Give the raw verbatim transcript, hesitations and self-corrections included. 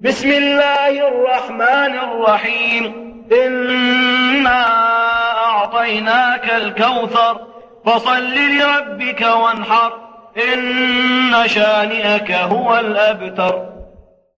بسم الله الرحمن الرحيم. إنا أعطيناك الكوثر فصل لربك وانحر إن شانئك هو الأبتر.